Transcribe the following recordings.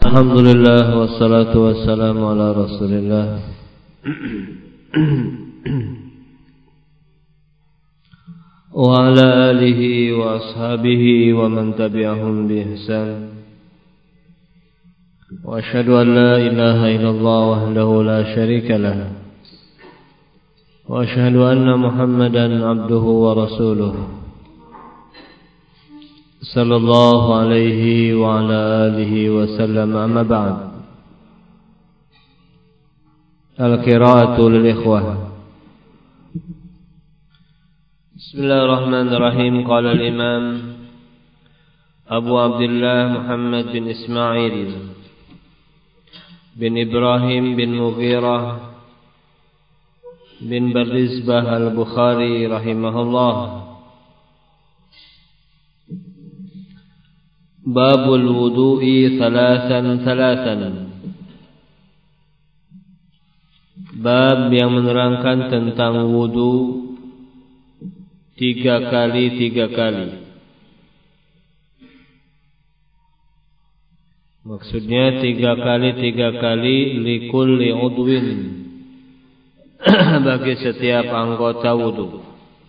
Alhamdulillah wassalatu wassalamu ala Rasulillah wa ala alihi wa ashabihi wa man tabi'ahum bi ihsan. Wa asyhadu an la ilaha illallah wahdahu la syarika lah. Wa asyhadu anna Muhammadan abduhu wa rasuluh. Sallallahu alaihi wa ala alihi wa sallam, amma ba'd. Al-qira'atu lil ikhwah. Bismillahirrahmanirrahim. Qala al-imam Abu Abdullah Muhammad bin Ismail bin Ibrahim bin Mughirah bin Barizbah al-Bukhari rahimahullah. Babul wudu'i thalathan. Bab yang menerangkan tentang wudu 3 kali. Maksudnya 3 kali likulli udwin, bagi setiap anggota wudu.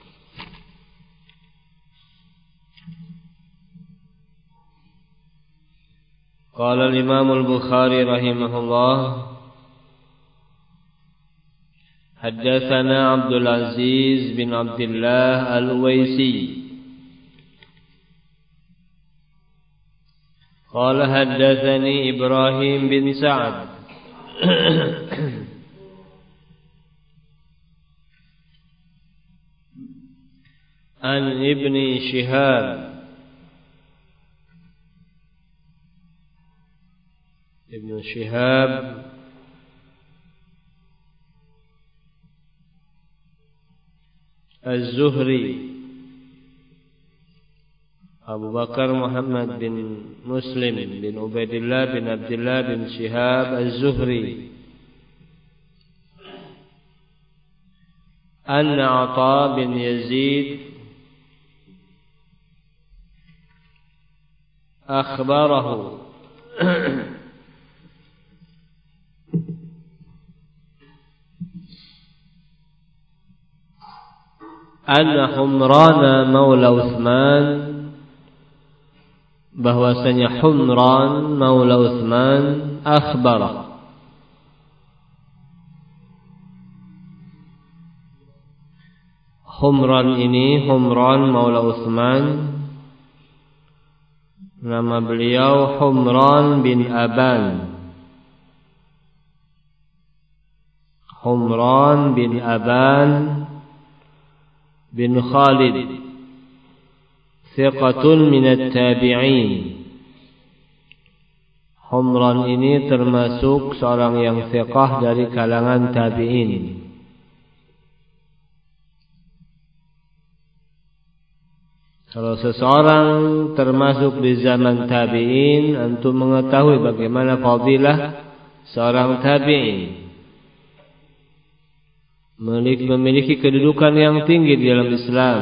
Qala al-Imam al-Bukhari rahimahullah, haddatsana Abdul Aziz bin Abdullah al-Uwaisi qala haddatsani Ibrahim bin Sa'ad an Ibni Shihab Ibn Shihab Az-Zuhri Abu Bakar Muhammad bin Muslim bin Ubaidillah bin Abdullah bin Shihab Az-Zuhri anna Ata bin Yazid akhbarahu anna Humran maula Utsman, bahwasanya Humran maula Utsman akhbara, Humran ini Humran maula Utsman, nama beliau Humran bin Aban. Humran bin Aban bin Khalid, thiqatun minat tabi'in. Humran ini termasuk seorang yang thiqah dari kalangan tabi'in. Kalau seseorang termasuk di zaman tabi'in, antum mengetahui bagaimana fadilah seorang tabi'in, memiliki kedudukan yang tinggi di dalam Islam.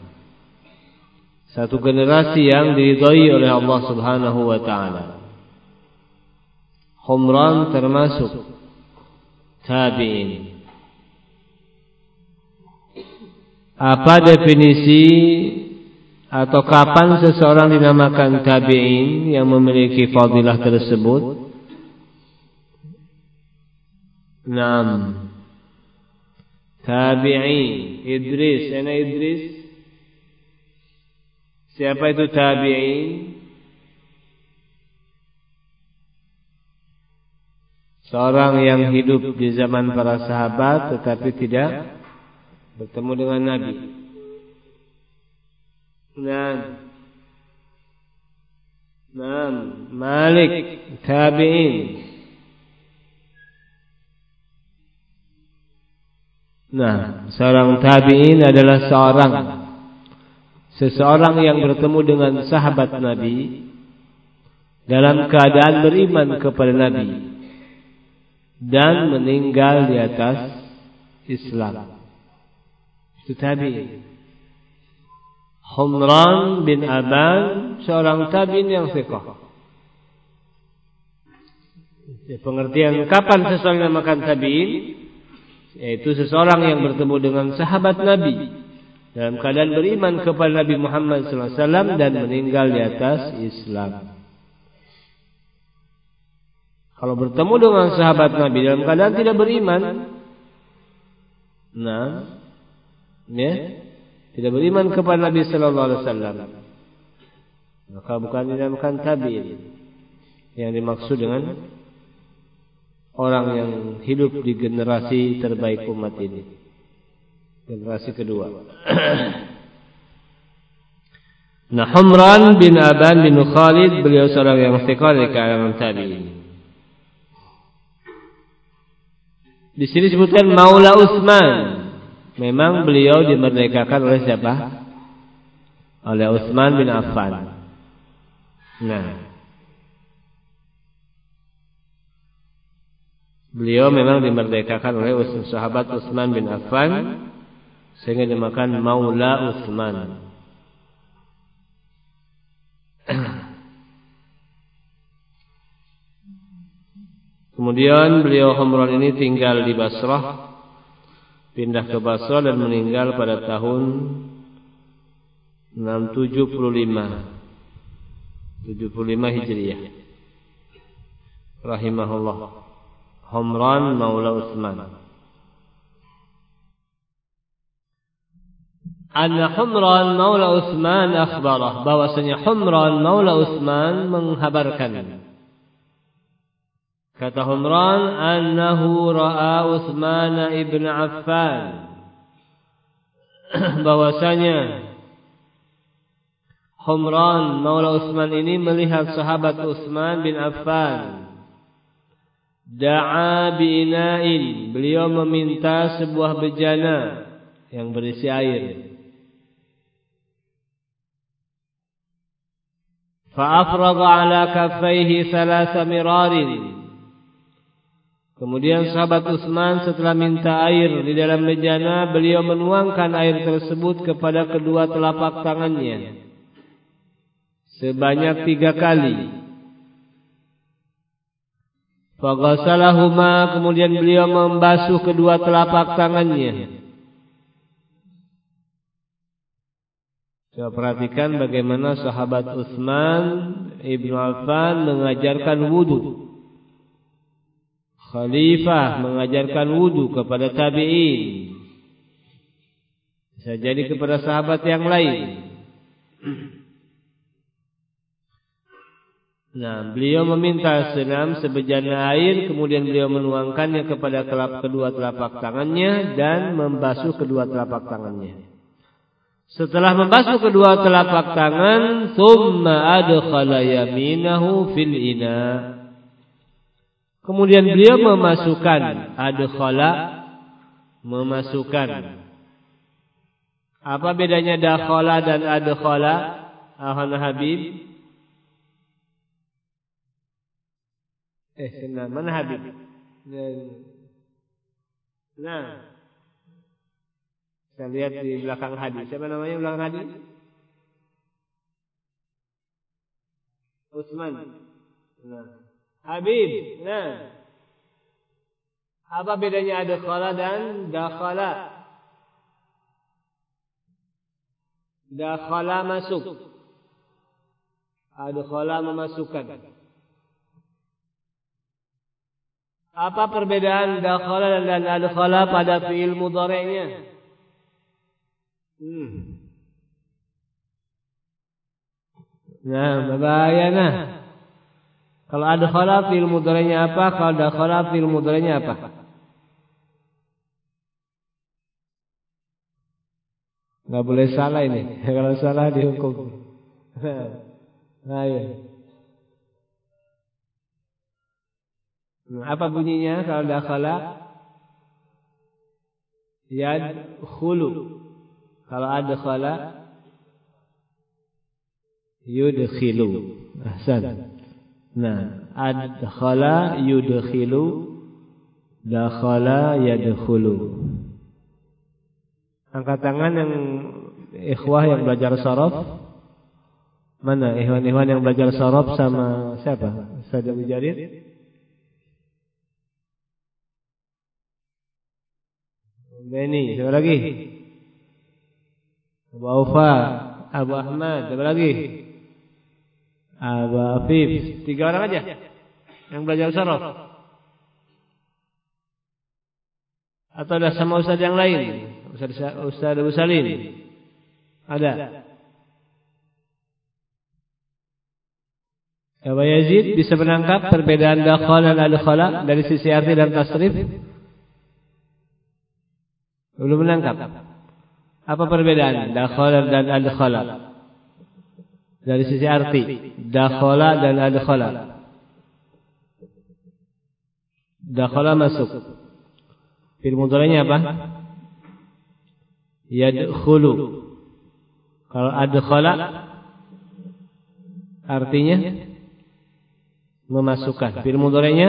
Satu generasi yang diridhai oleh Allah Subhanahu wa taala. Humran termasuk tabi'in. Apa definisi atau kapan seseorang dinamakan tabi'in yang memiliki fadilah tersebut? Naam. Tabi'in Idris, ana Idris. Siapa itu tabi'in? Seorang yang hidup di zaman para sahabat tetapi tidak bertemu dengan Nabi. Naam, Malik tabi'in. Nah, seorang tabi'in adalah seseorang yang bertemu dengan sahabat Nabi dalam keadaan beriman kepada Nabi dan meninggal di atas Islam. Itu tabi'in. Humran bin Aban, seorang tabi'in yang thiqah. Pengertian kapan seseorang dinamakan tabi'in, yaitu seseorang yang bertemu dengan sahabat Nabi dalam keadaan beriman kepada Nabi Muhammad SAW dan meninggal di atas Islam. Kalau bertemu dengan sahabat Nabi dalam keadaan tidak beriman, tidak beriman kepada Nabi Sallallahu Alaihi Wasallam, maka bukan dinamakan tabi'in. Yang dimaksud dengan orang yang hidup di generasi terbaik umat ini, generasi kedua. Nah, Humran bin Aban bin Khalid, beliau seorang yang thiqah di kalangan tabi'in. Di sini disebutkan Maula Utsman. Memang beliau dimerdekakan oleh siapa? Oleh Utsman bin Affan. Nah, beliau memang dimerdekakan oleh sahabat Utsman bin Affan, sehingga dinamakan Maula Utsman. Kemudian beliau Humran ini tinggal di Basrah, pindah ke Basrah dan meninggal pada tahun 675 Hijriah. Rahimahullah. Humran Maula Utsman. Anna Humran Maula Utsman akhbarah, bahwasanya Humran Maula Utsman menghabarkan. Kata Humran, annahu ra'a Utsman ibn Affan, bahwasanya Humran Maula Utsman ini melihat sahabat Utsman bin Affan. Da'a bi'ina'in, beliau meminta sebuah bejana yang berisi air. Fa'afraga ala kaffaihi thalatha mirarin. Kemudian sahabat Utsman setelah minta air di dalam bejana, beliau menuangkan air tersebut kepada kedua telapak tangannya sebanyak 3 kali. Faghasalahuma, kemudian beliau membasuh kedua telapak tangannya. Coba perhatikan bagaimana sahabat Utsman ibn Affan mengajarkan wudu. Khalifah mengajarkan wudu kepada tabi'in, bisa jadi kepada sahabat yang lain. Nah, beliau meminta senam sebejana air, kemudian beliau menuangkannya kepada kedua telapak tangannya dan membasuh kedua telapak tangannya. Setelah membasuh kedua telapak tangan, thumma adkhala yaminahu fil ina. Kemudian beliau memasukkan, adkhala, memasukkan. Apa bedanya dakhala dan adkhala? Ahana Habib. Mana Habib? Nah, saya lihat di belakang hadis. Siapa namanya belakang hadis? Utsman. Nah, Habib. Nah, apa bedanya adkhala dan dakhala? Dakhala masuk, adkhala memasukkan. Apa perbedaan dakhala dan adkhala pada fi'il mudhari'nya? Nah, berbahaya nah. Kalau adkhala fi'il mudhari'nya apa? Kalau dakhala fi'il mudhari'nya apa? Enggak boleh salah ini. Kalau salah dihukum. Nah, ya. Apa bunyinya kalau dakhala? Yadkhulu. Kalau adkhala yudkhilu. Ahsan. Nah, adkhala yudkhilu, dakhala yadkhulu. Angkat tangan yang ikhwah yang belajar sharaf. Mana ikhwan-ikhwan yang belajar sharaf sama siapa? Ustaz Abu Jarir? Beni, siapa lagi? Abu Aufa, Abu Ahmad, siapa lagi? Abu Afif. 3 orang aja yang belajar sorof. Atau ada sama ustaz yang lain? Ustaz Abu Salim. Ada. Abu Yazid bisa menangkap perbedaan dakhala dan adkhala dari sisi arti dan tasrif? Belum menangkap. Apa perbedaan dakhala dan adkhala? Dari sisi arti, dakhala dan adkhala. Dakhala masuk. Fi'il mudhari'nya apa? Yadkhulu. Kalau adkhala artinya memasukkan. Fi'il mudhari'nya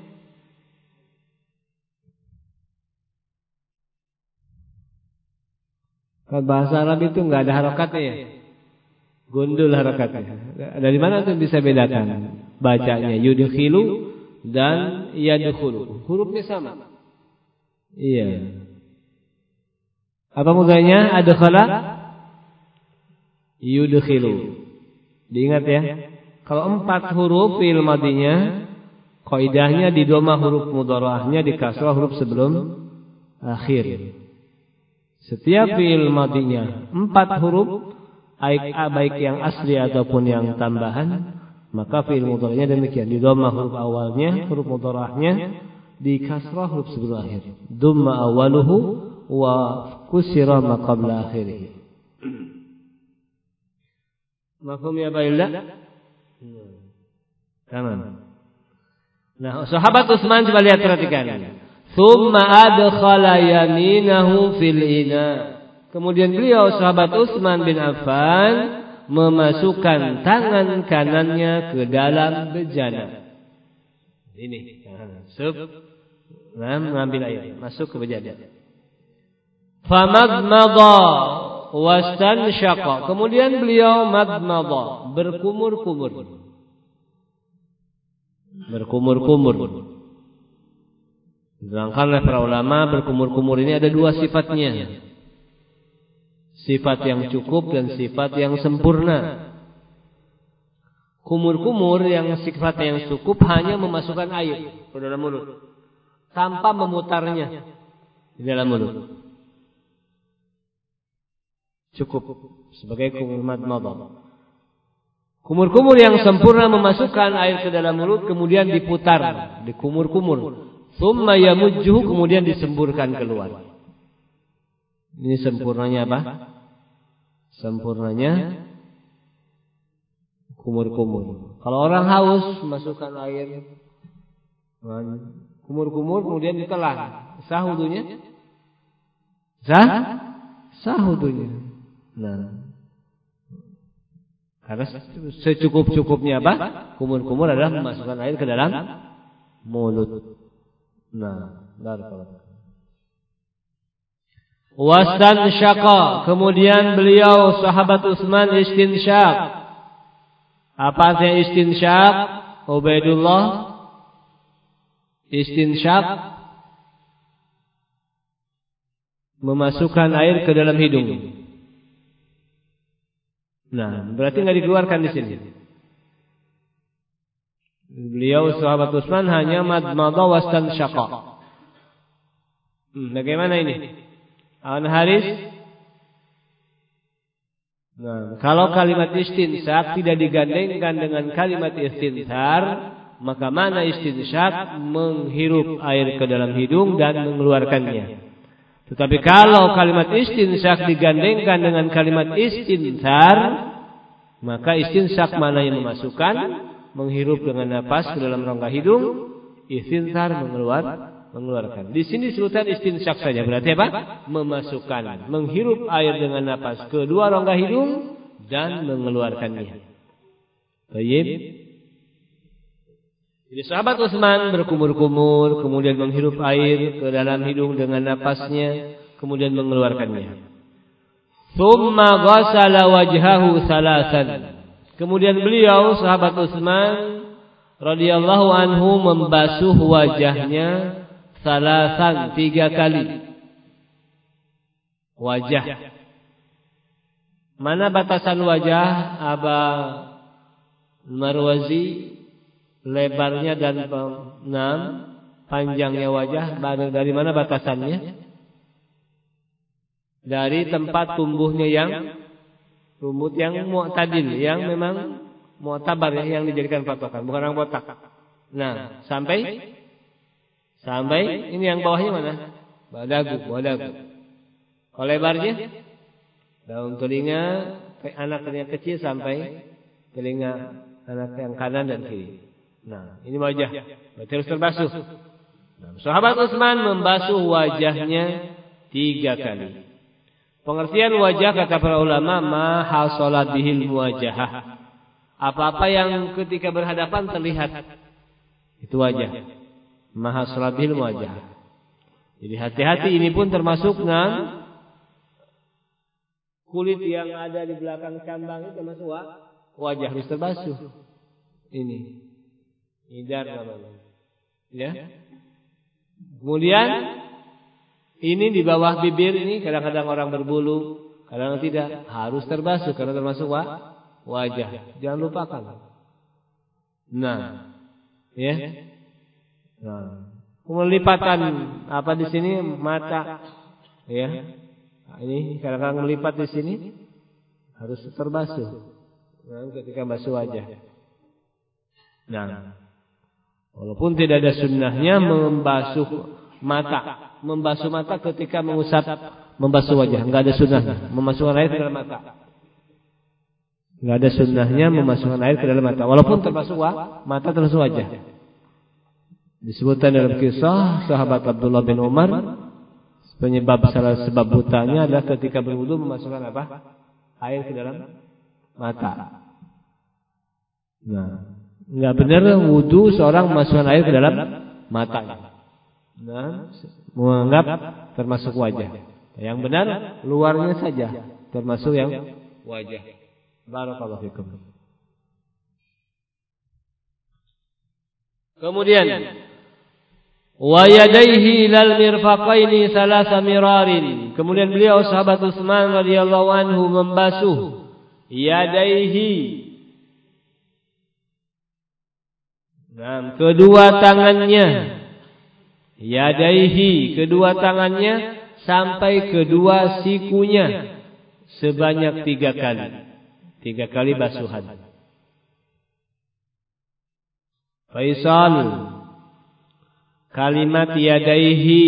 kalau bahasa Arab itu enggak ada harokatnya ya. Gundul harokatnya. Dari mana tuh bisa bedakan bacanya yudkhilu dan yadkhulu? Hurufnya sama. Iya. Apa mudhari'nya? Adkhala yudkhilu. Diingat ya. Kalau 4 huruf fi'il madinya, kaidahnya di dhamma huruf mudhara'ahnya, di kasrah huruf sebelum akhir. Setiap fi'il madinya 4 huruf, baik yang asli ataupun yang tambahan, maka fi'il mudhari'nya demikian. Di dhamma huruf awalnya, huruf mudhara'ahnya, di kasrah huruf sebelum akhir. Dhamma awaluhu wa kusira ma qabla akhirih. Mafhum ya Bailda? Tamam. Nah, sahabat Utsman coba lihat, perhatikan. Tsumma adkhala yaminahu fil ina. Kemudian beliau sahabat Utsman bin Affan memasukkan tangan kanannya ke dalam bejana. Ini, mengambil air, masuk ke bejana. Famadmada wastanshaqa. Kemudian beliau madmada, berkumur-kumur. Berkumur-kumur. Diterangkan oleh para ulama, berkumur-kumur ini ada 2 sifatnya. Sifat yang cukup dan sifat yang sempurna. Kumur-kumur yang sifatnya yang cukup hanya memasukkan air ke dalam mulut tanpa memutarnya di dalam mulut. Cukup sebagai kumur madmadah. Kumur-kumur yang sempurna memasukkan air ke dalam mulut, kemudian diputar, dikumur-kumur. Tsumma yamujjuhu, kemudian disemburkan keluar. Ini sempurnanya apa? Sempurnanya kumur-kumur. Kalau orang haus, masukkan air, kumur-kumur, kemudian ditelan. Sah wudunya? Sah wudunya. Nah, karena secukup-cukupnya apa? Kumur-kumur adalah memasukkan air ke dalam mulut. Nah, barakallahu. Wastansyaqa, kemudian beliau sahabat Utsman istinsyaq. Apa artinya istinsyaq? Ubaidullah, istinsyaq memasukkan air ke dalam hidung. Nah, berarti enggak dikeluarkan di sini. Beliau sahabat Utsman hanya madmadha wastansyaqa. Bagaimana ini? An Haris. Nah, kalau kalimat istinsyaq tidak digandengkan dengan kalimat istinthar, maka mana istinsyaq? Menghirup air ke dalam hidung dan mengeluarkannya. Tetapi kalau kalimat istinsyaq digandengkan dengan kalimat istinthar, maka istinsyaq mana yang memasukkan, menghirup dengan napas ke dalam rongga hidung, istinthar mengeluarkan. Di sini disebutkan istinsyaq saja, berarti apa? Memasukkan, menghirup air dengan napas ke dua rongga hidung dan mengeluarkannya. Baik. Jadi sahabat Utsman berkumur-kumur, kemudian menghirup air ke dalam hidung dengan napasnya, kemudian mengeluarkannya. Tsumma ghassala wajhahu salasan. Kemudian beliau sahabat Utsman radhiyallahu anhu membasuh wajahnya salasan 3 kali. wajah. Mana batasan wajah Aba Marwazi? Lebarnya dan panjangnya wajah dari mana batasannya? Dari tempat tumbuhnya yang rambut yang mu'tadil, yang memang mu'tabar, yang dijadikan patokan, bukan orang botak. Nah, sampai ini yang bawahnya mana? Bawah dagu. Kalau lebarnya daun telinga anak yang kecil sampai telinga anak yang kanan dan kiri. Nah, ini wajah. Berarti harus terbasuh. Nah, sahabat Utsman membasuh wajahnya 3 kali. Pengertian wajah kata para ulama, ma hasalat bihil muwajahah. Apa-apa yang ketika berhadapan terlihat, itu wajah. Ma hasalat bihil muwajahah. Jadi hati-hati, ini pun termasuk dengan kulit yang ada di belakang cambang itu termasuk wajah, harus terbasuh. Ini hidar namanya. Ya. Kemudian ini di bawah bibir ini kadang-kadang orang berbulu, kadang tidak, harus terbasuh karena termasuk wajah. Jangan lupakan. Nah, ya. Nah, melipatan apa di sini mata, ya. Nah, ini kadang-kadang melipat di sini harus terbasuh. Nah, ketika basuh wajah. Nah, walaupun tidak ada sunnahnya membasuh mata ketika mengusap, membasuh wajah, enggak ada sunnahnya. Memasukkan air ke dalam mata, enggak ada sunnahnya memasukkan air ke dalam mata, walaupun termasuk mata termasuk wajah. Disebutkan dalam kisah sahabat Abdullah bin Umar, salah sebab butanya adalah ketika berwudu memasukkan apa? Air ke dalam mata. Nah, enggak benar wudu seorang memasukkan air ke dalam matanya. Nah, menganggap termasuk wajah. Yang benar luarnya saja termasuk yang wajah. Barakallahu fikum. Kemudian wa yadayhi lal mirfaqaini salasa mirarin. Kemudian beliau sahabat Utsman radhiyallahu anhu membasuh yadayhi, nah, kedua tangannya, yadaihi, kedua tangannya sampai kedua sikunya sebanyak 3 kali. 3 kali basuhan. Faisal, kalimat yadaihi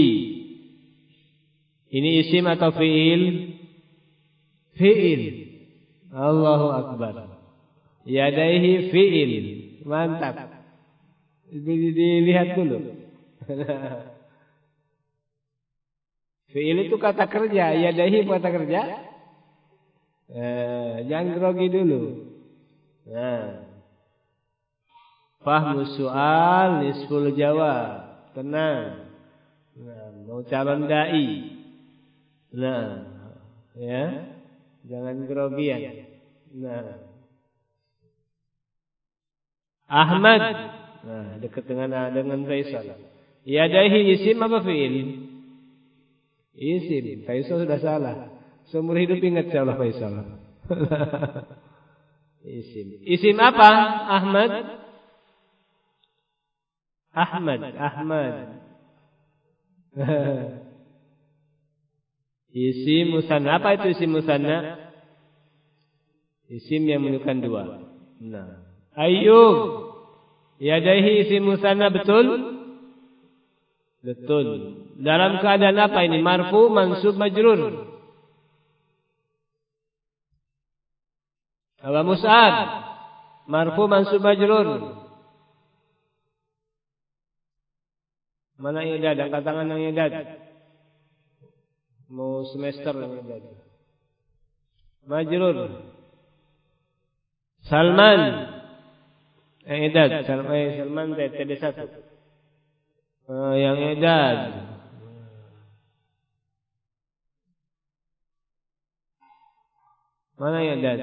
ini isim atau fi'il? Fi'il. Allahu akbar. Yadaihi fi'il. Mantap. Dilihat dulu. Fi'il itu kata kerja, yadaihi kata kerja. Jangan grogi dulu. Nah, fahmu soal nisful jawab. Tenang. Nah, mau calon dai. Nah, ya, jangan grogian. Nah, Ahmad. Nah, dekat dengan Faisal. Yadaihi isim apa fi'il? Isim. Faisal sudah salah. Seumur hidup ingat insyaallah Faisal. Isim. Isim apa? Ahmad. Isim musanna. Apa itu isim musanna? Isim yang menunjukkan 2. Nah, Ayyub. Yadaihi isim musanna, betul? Betul. Dalam keadaan apa ini? Marfu, mansub, majrur. Aba Mus'ab, marfu, mansub, majrur. Mana Yedad? Angkat tangan yang Yedad. Mau semester yang Yedad. Majrur. Salman. Yedad. Salman TD1. Yang Yedad. Mana Yedad?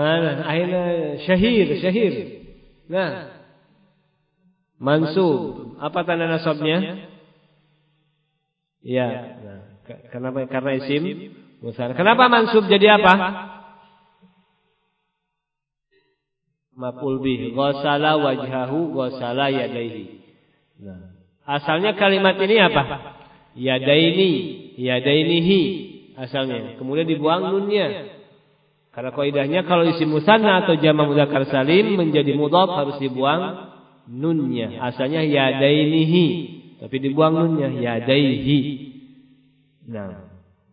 Akhirnya syahir. Nah, mansub. Apa tanda nasabnya? Ya. Nah, kenapa? Karena isim musanna. Kenapa mansub jadi apa? Maf'ul bih. Ghassala wajhahu, ghassala yadaihi. Nah, asalnya kalimat ini apa? Yadaini, yadainihi asalnya. Kemudian dibuang nunnya. Karena kaidahnya kalau isim musanna atau jamak mudzakkar salim menjadi mudhaf harus dibuang nunnya. Asalnya yadainihi, tapi dibuang nunnya yadaihi. Nah,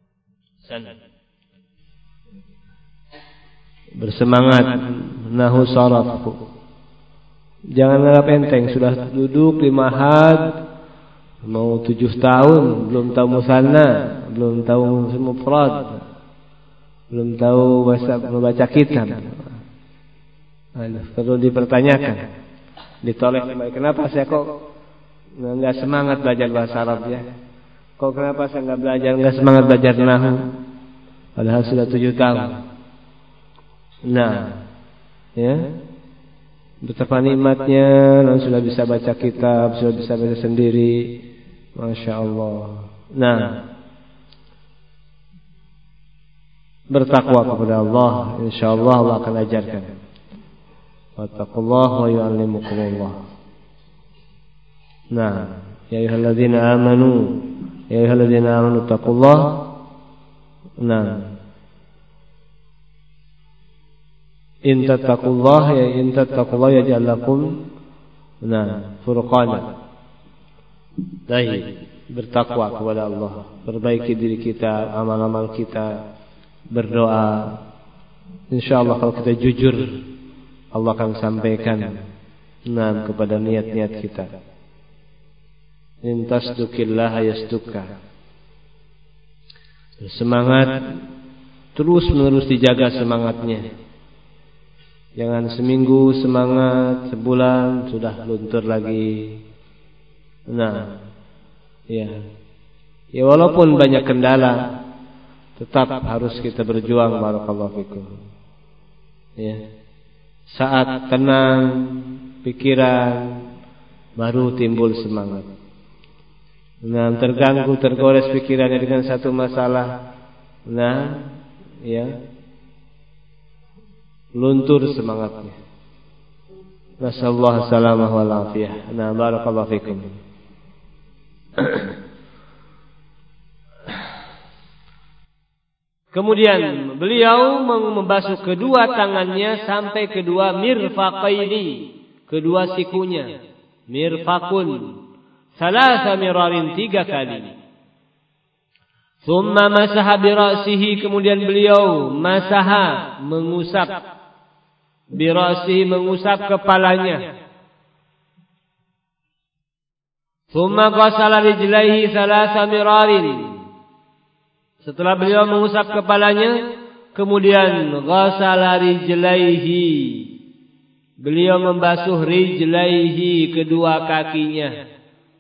bersemangat nahu saraf. Jangan nganggap enteng, sudah duduk di mahad mau 7 tahun belum tahu musanna, belum tahu mufrad, belum tahu membaca kitab. Perlu dipertanyakan, ditoleh kembali. Kenapa saya kok enggak semangat belajar bahasa Arab ya? Kok kenapa saya enggak semangat belajar nahwu? Padahal sudah 7 tahun. Nah, ya. Betapa nikmatnya sudah bisa baca kitab, sudah bisa baca sendiri. Masya Allah. Nah, bertakwa kepada Allah, insyaallah Allah akan ajarkan. Wattaqullaha wa yu'allimukumullah. Nah, ya ayyuhalladzina amanu taqullaha. Nah, in tattaqullaha yaj'al lakum furqana. Baik, bertakwa kepada Allah, perbaiki diri kita, amal-amal kita, berdoa. Insyaallah kalau kita jujur, Allah akan sampaikan kepada niat-niat kita. In tasduqillaha yasduka. Semangat terus-menerus dijaga semangatnya. Jangan seminggu semangat, sebulan sudah luntur lagi. Nah, ya walaupun banyak kendala, tetap harus kita berjuang. Barakallahu fikum. Ya, saat tenang pikiran, baru timbul semangat. Nah, terganggu, tergores pikirannya dengan satu masalah, luntur semangatnya. Nasallahu salamah wal afiyah. Nah, barakallahu fikum. Kemudian beliau membasuh kedua tangannya sampai kedua mirfaqaini, kedua sikunya. Mirfaqun salasa mirarin, 3 kali. Thumma masaha bi ra'sihi, kemudian beliau masaha, mengusap, bi ra'sihi, mengusap kepalanya. Thumma ghasala rijlaihi salasa mirarin. Setelah beliau mengusap kepalanya, kemudian ghasala rijlaihi, beliau membasuh rijlaihi, kedua kakinya.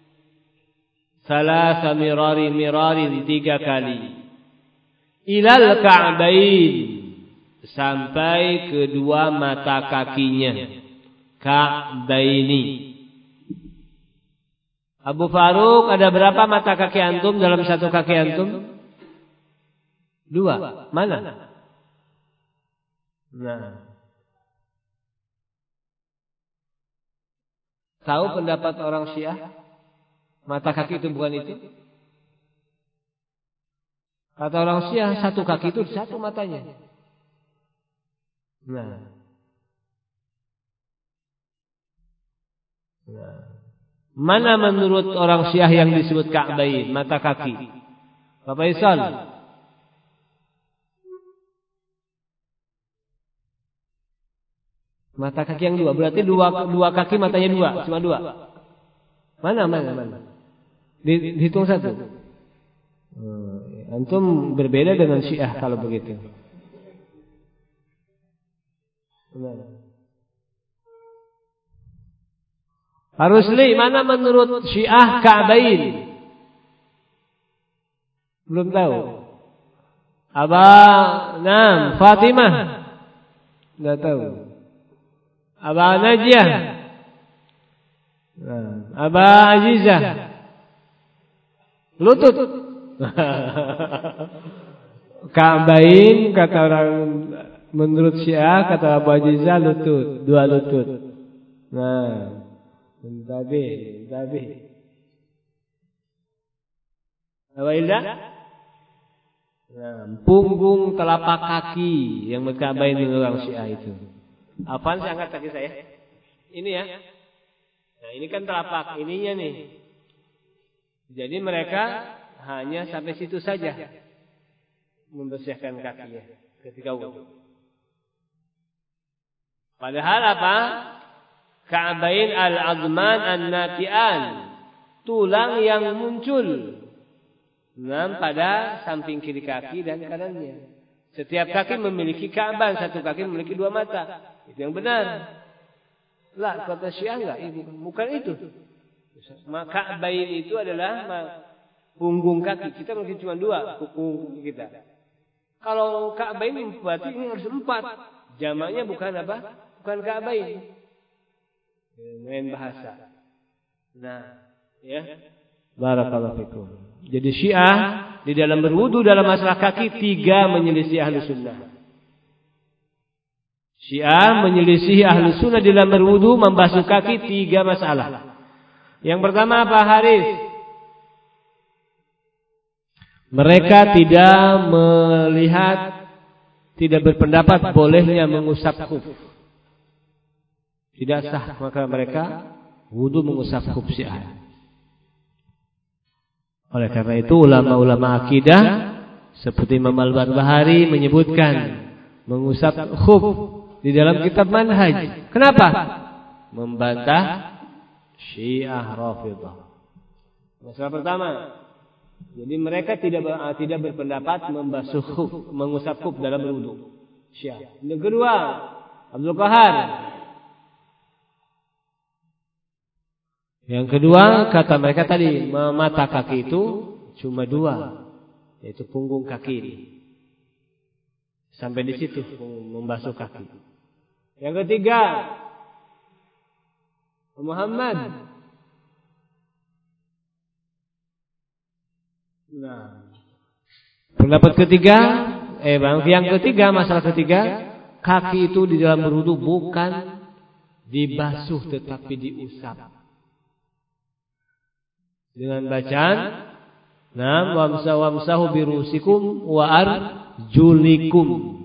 Salasa mirarin, 3 kali. Ilal ka'bain, sampai kedua mata kakinya. Ka'baini. Abu Faruk, ada berapa mata kaki antum dalam satu kaki antum? 2. Mana? Nah, tahu pendapat orang Syiah? Mata kaki itu bukan itu? Kata orang Syiah, satu kaki itu 1 matanya. Nah. Mana menurut orang Syiah yang disebut Ka'bain, mata kaki? Bapak Isal. Mata kaki yang 2, berarti dua kaki matanya 2, cuma 2. Mana? Dihitung 1. Antum berbeda dengan Syiah kalau begitu. Harusli, mana menurut Syiah Ka'bain? Belum tahu. Fatimah? Enggak tahu. Aba Najiyah? Aba Azizah, lutut. Ka'bain kata orang menurut Syiah, kata Abu Azizah lutut, dua lutut. Nah, tabi. Apa Ilda? Nah, punggung telapak kaki yang Ka'bain menurut orang Syiah itu. Apaan sih angkat kaki saya? Ini ya. Nah, ini kan telapak ininya nih. Jadi mereka hanya sampai situ saja membersihkan kakinya ketika wudu. Padahal apa? Ka'bain al-azman an-nati'an, tulang yang muncul pada samping kiri kaki dan kanannya. Setiap kaki memiliki ka'ban, satu kaki memiliki dua mata. Itu yang benar. Lah, kata Syiah enggak, bukan itu. Ka'bain itu adalah punggung kaki. Kita mungkin cuma dua punggung kaki kita. Kalau Ka'bain berarti ini harus 4. Jamaknya bukan apa? Bukan Ka'bain. Main bahasa. Nah, ya. Barakallahu fikum. Jadi Syiah di dalam berwudu dalam masalah kaki 3 menyelisih Ahlus Sunnah. Syiah menyelisih Ahlus Sunnah dalam berwudu membasuh kaki 3 masalah. Yang pertama apa, Haris? Mereka tidak melihat, tidak berpendapat bolehnya mengusap khuf. Tidak sah, maka mereka wudu mengusap khuf Syiah. Oleh karena itu ulama-ulama akidah seperti Imam Al-Barbahari menyebutkan mengusap khuf di dalam kitab Manhaj. Kenapa? Membantah Syiah Rafidhah. Masalah pertama, jadi mereka tidak berpendapat membasuh khuf, mengusap khuf dalam berwudu. Syiah. Yang kedua, Abdul Qahar. Yang kedua, kata mereka tadi, mata kaki itu cuma 2, yaitu punggung kaki ini. Sampai di situ membasuh kaki. Yang ketiga, Muhammad. Nah, pendapat ketiga, yang ketiga, masalah ketiga, kaki itu di dalam berwudu bukan dibasuh tetapi diusap. Dengan bacaan, nam wamsahu birusikum wa arjulikum.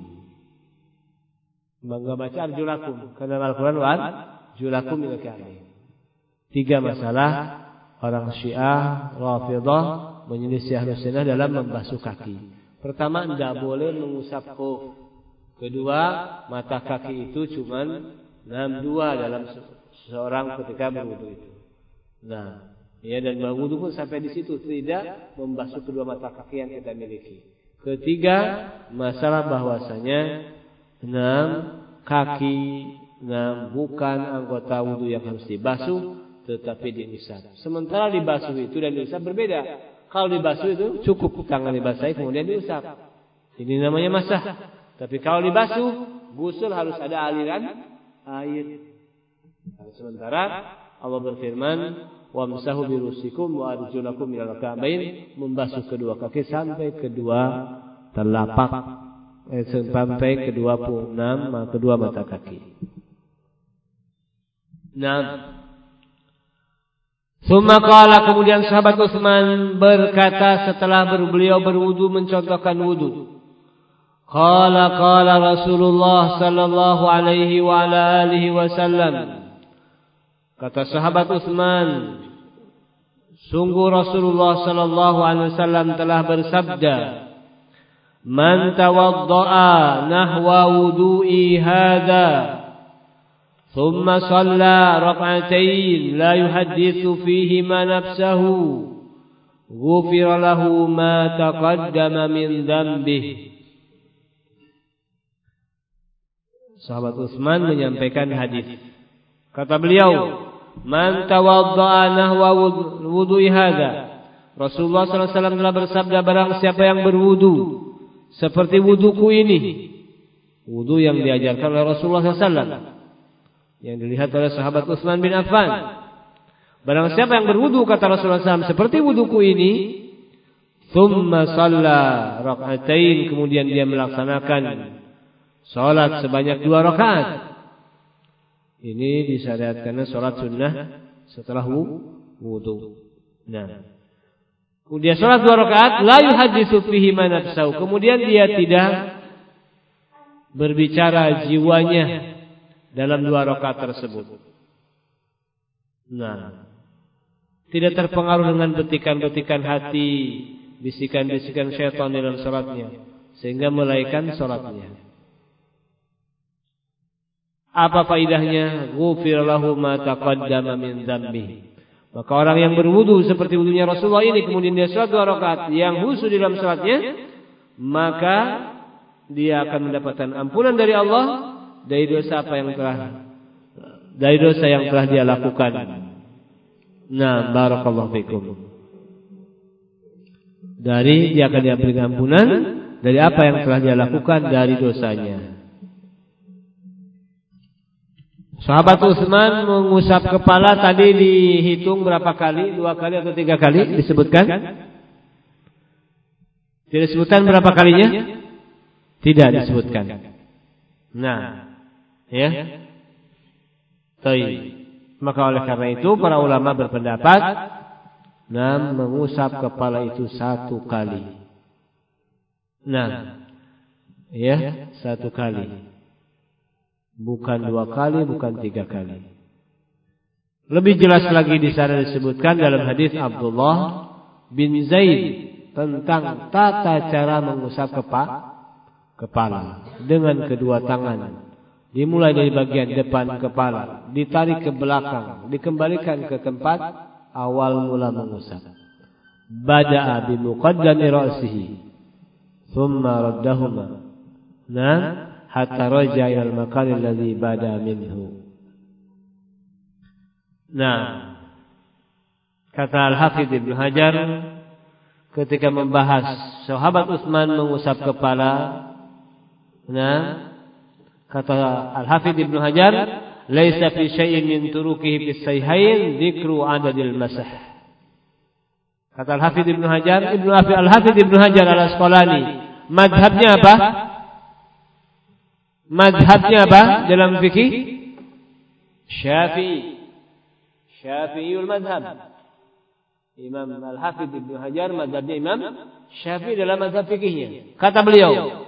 Enggak baca arjulakum, karena Al-Qur'an wa arjulakum ila ka'bain. 3 masalah orang Syiah Rafidhah menyelisih Ahlus Sunnah dalam membasuh kaki. Pertama, tidak boleh mengusap khuf. Kedua, mata kaki itu cuma 2 dalam seorang ketika berwudu itu. Nah, ya, dan berwudu pun sampai di situ, tidak membasuh kedua mata kaki yang kita miliki. Ketiga, masalah bahwasanya 6 kaki bukan anggota wudu yang harus dibasuh, tetapi diusap. Sementara dibasuh itu dan diusap berbeda. Kalau dibasuh itu cukup tangan dibasahi kemudian diusap. Ini namanya masah. Tapi kalau dibasuh, gusul harus ada aliran air. Sementara Allah berfirman, wamsahu birusikum wa arjulakum ilal ka'bain, membasuh kedua kaki sampai kedua telapak, sampai kedua mata kaki. Nah, summa qala, kemudian sahabat Utsman berkata setelah beliau berwudu mencontohkan wudu. Qala Rasulullah sallallahu alaihi wa ala alihi wasallam. Kata sahabat Utsman, sungguh Rasulullah sallallahu alaihi wasallam telah bersabda, "Man tawaddaa nahwa wudu'i hadza, thumma shalla rak'atain la yuhadditsu fihima nafsahu, ghufira lahu ma taqaddama min dhanbihi." Sahabat Utsman menyampaikan hadis. Kata beliau, man tawaddaa nahwa wudu'i hadza, Rasulullah sallallahu alaihi wasallam telah bersabda, barang siapa yang berwudu seperti wuduku ini, wudu yang diajarkan oleh Rasulullah sallallahu alaihi wasallam, yang dilihat oleh sahabat Utsman bin Affan, Barang siapa yang berwudu, kata Rasulullah SAW, seperti wuduku ini, thumma shalla rak'atain, kemudian dia melaksanakan salat sebanyak 2 rakaat. Ini disyariatkan salat sunnah setelah wudu. Nah, kemudian salat 2 rakaat, la yuhaditsu fihi ma nafsuhu, kemudian dia tidak berbicara jiwanya dalam 2 rakaat tersebut. Nah, tidak terpengaruh dengan betikan-betikan hati, bisikan-bisikan syaitan dalam salatnya, sehingga melaikan salatnya. Apa faidahnya? Ghufir lahu ma taqaddama min dzambi. Maka orang yang berwudu seperti wudunya Rasulullah ini, kemudian dia salat 2 rakaat yang khusyuk dalam salatnya, maka dia akan mendapatkan ampunan dari Allah dari dosa yang telah dia lakukan. Nah, barakallahu fikum. Dia akan diberikan ampunan dari apa yang telah dia lakukan dari dosanya. Sahabat Utsman mengusap kepala tadi dihitung berapa kali? 2 kali atau 3 kali disebutkan? Tidak disebutkan berapa kalinya? Tidak disebutkan. Nah, ya. Baik. Maka oleh karena itu para ulama berpendapat mengusap kepala itu 1 kali. Nah, ya, 1 kali. Bukan 2 kali, bukan 3 kali. Lebih jelas lagi di sana disebutkan dalam hadis Abdullah bin Zaid tentang tata cara mengusap kepala dengan kedua tangan. Dimulai dari bagian depan kepala, ditarik ke belakang, dikembalikan ke tempat awal mula mengusap. Bada'a bi muqaddami ra'sihi, thumma raddahuma. Nah, hatta raja'a ila al-makan alladhi bada'a minhu. Nah, kata Al-Hafidz Ibnu Hajar ketika membahas sahabat Utsman mengusap kepala, nah, kata Al-Hafidz Ibnu Hajar, laisa fi syai'in min turuqihi fi sahihain dzikru adadil masah. Kata Al-Hafidz Ibnu Hajar, Al-Hafidz Ibnu Hajar Al-Asqalani, mazhabnya apa? Mazhabnya apa dalam fikih? Syafi'iyul mazhab. Imam Al-Hafidz Ibnu Hajar mazhabnya Imam Syafi'i dalam mazhab fikihnya. Kata beliau,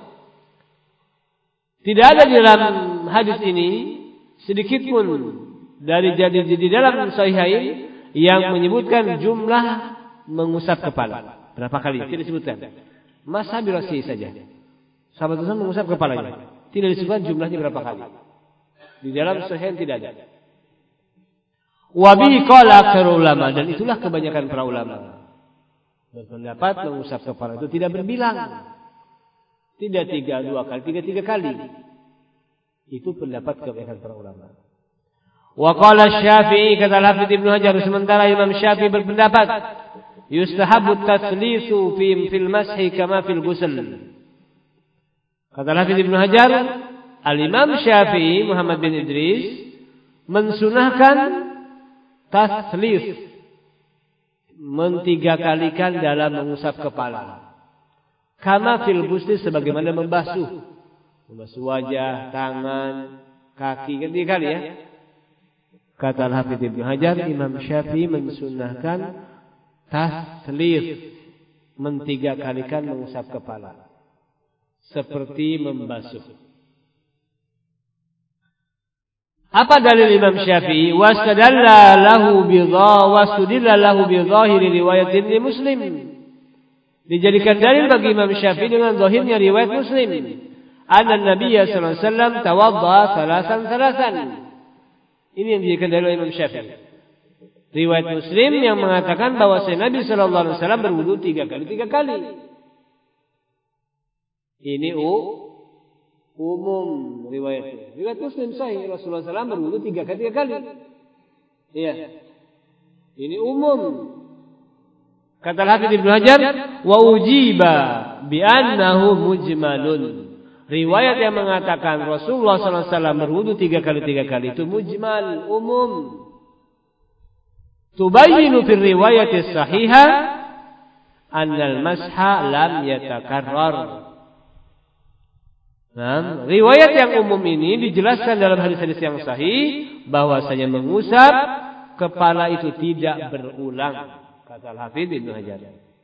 tidak ada di dalam hadis ini sedikit pun di dalam Sahihain yang menyebutkan jumlah mengusap kepala. Berapa kali? Tidak disebutkan. Masa birasi saja. Sahabat Rasul mengusap kepalanya. Tidak disebutkan jumlahnya berapa kali. Di dalam Sahihain tidak ada. Wa bihi qala aktsarul ulama, dan itulah kebanyakan para ulama berpendapat mengusap kepala itu tidak berbilang. Tidak 2 kali, 3 kali. Itu pendapat kebanyakan para ulama. Wa qala Syafi'i, kata Al-Hafidz Ibnu Hajar, sementara Imam Syafi'i berpendapat yustahabbu tatslisu fil mashi kama fil ghusl. Kata Al-Hafidz Ibnu Hajar, Al-Imam Syafi'i Muhammad bin Idris mensunahkan taslis, men-3-kalikan dalam mengusap kepala. Kama fil ghusli, sebagaimana membasuh wajah, tangan, kaki, kan 3 kali ya. Kata Al-Hafidz Ibnu Hajar, Imam Syafi'i mensunnahkan taslis, men-3-kalikan mengusap kepala, seperti membasuh. Apa dalil Imam Syafi'i? Wastadalla lahu bi dhahiri riwayatin Muslim. Dijadikan dalil bagi Imam Syafi'i dengan zahirnya riwayat Muslim. Anna Nabiyya sallallahu alaihi wasallam tawadda salasan. Ini yang dijadikan dalil Imam Syafi'i. Riwayat Muslim yang mengatakan bahwa Nabi sallallahu alaihi wasallam berwudu 3 kali. Ini umum riwayatnya. Riwayat Muslim sahih, Rasulullah SAW berwudu 3 kali. Iya. Ini umum. Kata Al-Hafidz Ibnu Hajar, wa ujiba bi annahu mujmalun. Riwayat yang mengatakan Rasulullah SAW berwudu 3 kali itu mujmal, umum. tubayyinu fi riwayat as-sahihah anna al-masha lam yatakarrar. Nah, riwayat yang umum ini dijelaskan dalam hadis-hadis yang sahih bahwasanya mengusap kepala itu tidak berulang, kata Al-Hafidz Ibnu Hajar.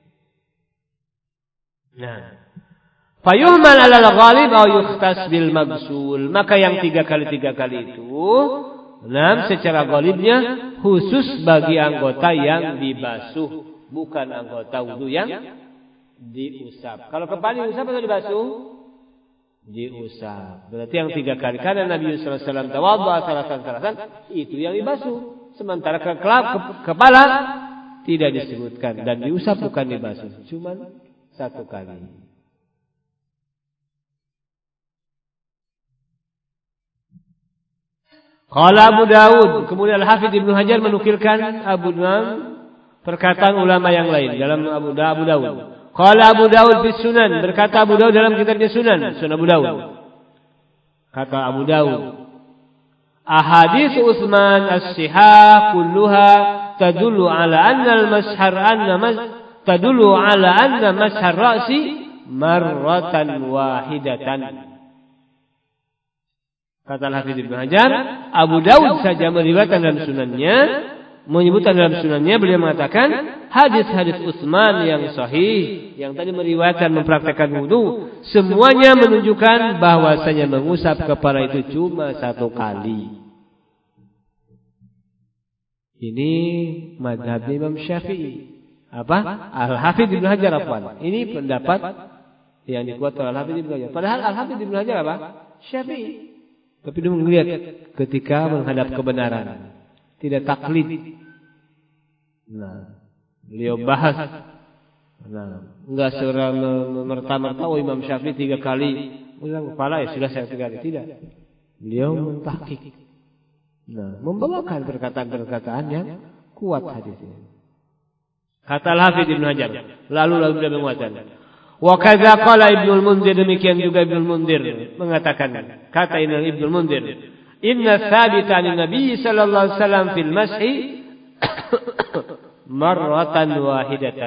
Nah, fayuhmal 'ala al-ghalib aw yukhtas bil maghsul, maka yang 3 kali itu secara ghalibnya khusus bagi anggota yang dibasuh, bukan anggota wudu yang diusap. Kalau kepala diusap atau dibasuh? Diusap. Berarti yang 3 kali. Karena Nabi sallallahu alaihi wasallam tawaddu'a salasan itu yang dibasuh. Sementara kepala tidak disebutkan dan diusap bukan dibasuh, cuma 1 kali. Qala Abu Dawud, kemudian Al-Hafidz Ibnu Hajar menukilkan perkataan ulama yang lain dalam Abu Dawud. Qala Abu Dawud fi Sunan, berkata Abu Dawud dalam kitabnya Sunan Abu Dawud. Kata Abu Dawud, ahadits Utsman as-sihah kulluha tadullu ala anna mashar ra'si marratan wahidatan. Kata Al-Hafidz Ibnu Hajar, Abu Dawud saja meriwayatkan dalam sunannya, beliau mengatakan hadis-hadis Utsman yang sahih yang tadi meriwayatkan mempraktikkan wudu semuanya menunjukkan bahwasanya mengusap kepala itu cuma 1 kali. Ini mazhab Imam Syafi'i. Al-Hafidz Ibnu Hajar afwan. Ini pendapat yang dikuatkan oleh Al-Hafidz Ibnu Hajar. Padahal Al-Hafidz Ibnu Hajar Syafi'i. Tapi dia melihat ketika menghadap kebenaran, tidak taklid. Nah, beliau bahas. Enggak seorang merta-merta Imam Syafi'i 3 kali ulang kepala ya sudah saya 3 kali, tidak. Beliau mentahqiq. Membawakan perkataan-perkataan yang kuat hadis ini. Kata Al-Hafidz Ibnu Hajar, lalu beliau menguatkan. Wa kadza qala Ibnu al-Munzir, demikian juga Ibnu al-Munzir mengatakan, kata Ibnu al-Munzir, inna thabita an Nabi sallallahu alaihi wasallam fil mashi marratan wahidatan.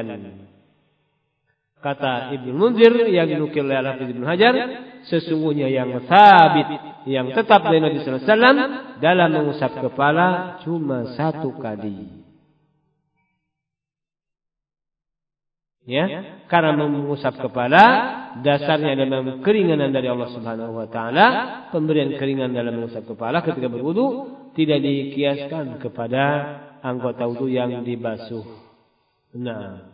Kata Ibnu al-Munzir yang dinukil oleh Al-Hafidz Ibnu Hajar, sesungguhnya yang sabit, yang tetap dari Nabi sallallahu alaihi wasallam dalam mengusap kepala cuma 1 kali. Ya, karena mengusap kepala dasarnya adalah keringanan dari Allah Subhanahu wa taala. Pemberian keringanan dalam mengusap kepala ketika berwudu tidak dikiaskan kepada anggota wudu yang dibasuh. Nah,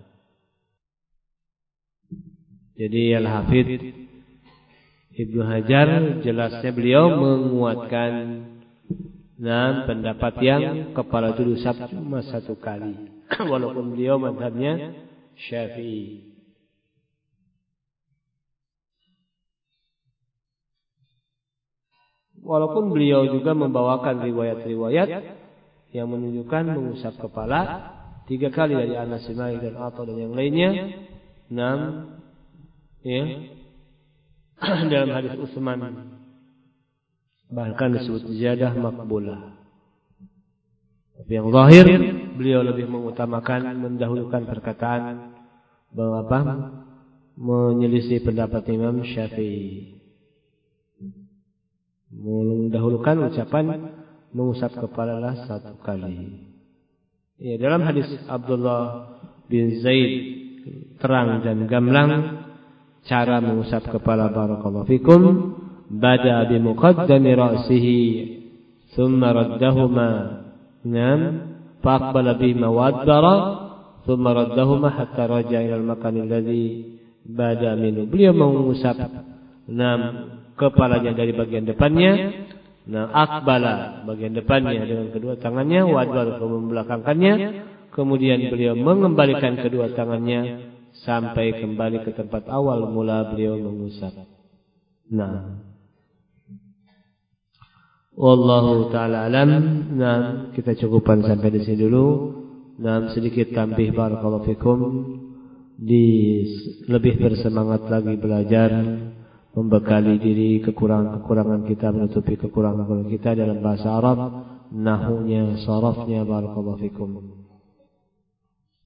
jadi Al-Hafidz Ibnu Hajar jelasnya beliau menguatkan pendapat yang kepala itu diusap cuma 1 kali. Walaupun beliau mazhabnya Syafi'i. Walaupun beliau juga membawakan riwayat-riwayat yang menunjukkan mengusap kepala 3 kali dari Anas bin Malik dan Atha dan yang lainnya. 6 ya. Dalam hadis Utsman bahkan disebut ziyadah maqbulah. Tapi yang zahir beliau lebih mengutamakan mendahulukan perkataan bahwa menyelisih pendapat Imam Syafi'i. Mendahulukan ucapan mengusap kepala 1 kali. Ya, dalam hadis Abdullah bin Zaid terang dan gamblang cara mengusap kepala barakallahu fikum. Bada bi muqaddami ra'sihi thumma raddahuma faqbala bihima wadbara thumma raddahuma hatta raja ila al-makan alladhi bada minhu. Beliau mengusap kepalanya dari bagian depannya, akbala bagian depannya dengan kedua tangannya, wadbara membelakangkannya, kemudian beliau mengembalikan kedua tangannya sampai kembali ke tempat awal mula beliau mengusap. Wallahu ta'ala alam. Kita cukupkan sampai di sini dulu. Sedikit tambih barakallahu fikum, lebih bersemangat lagi belajar, membekali diri kekurangan kita, menutupi kekurangan kita dalam bahasa Arab, nahwunya, sharafnya barakallahu fikum.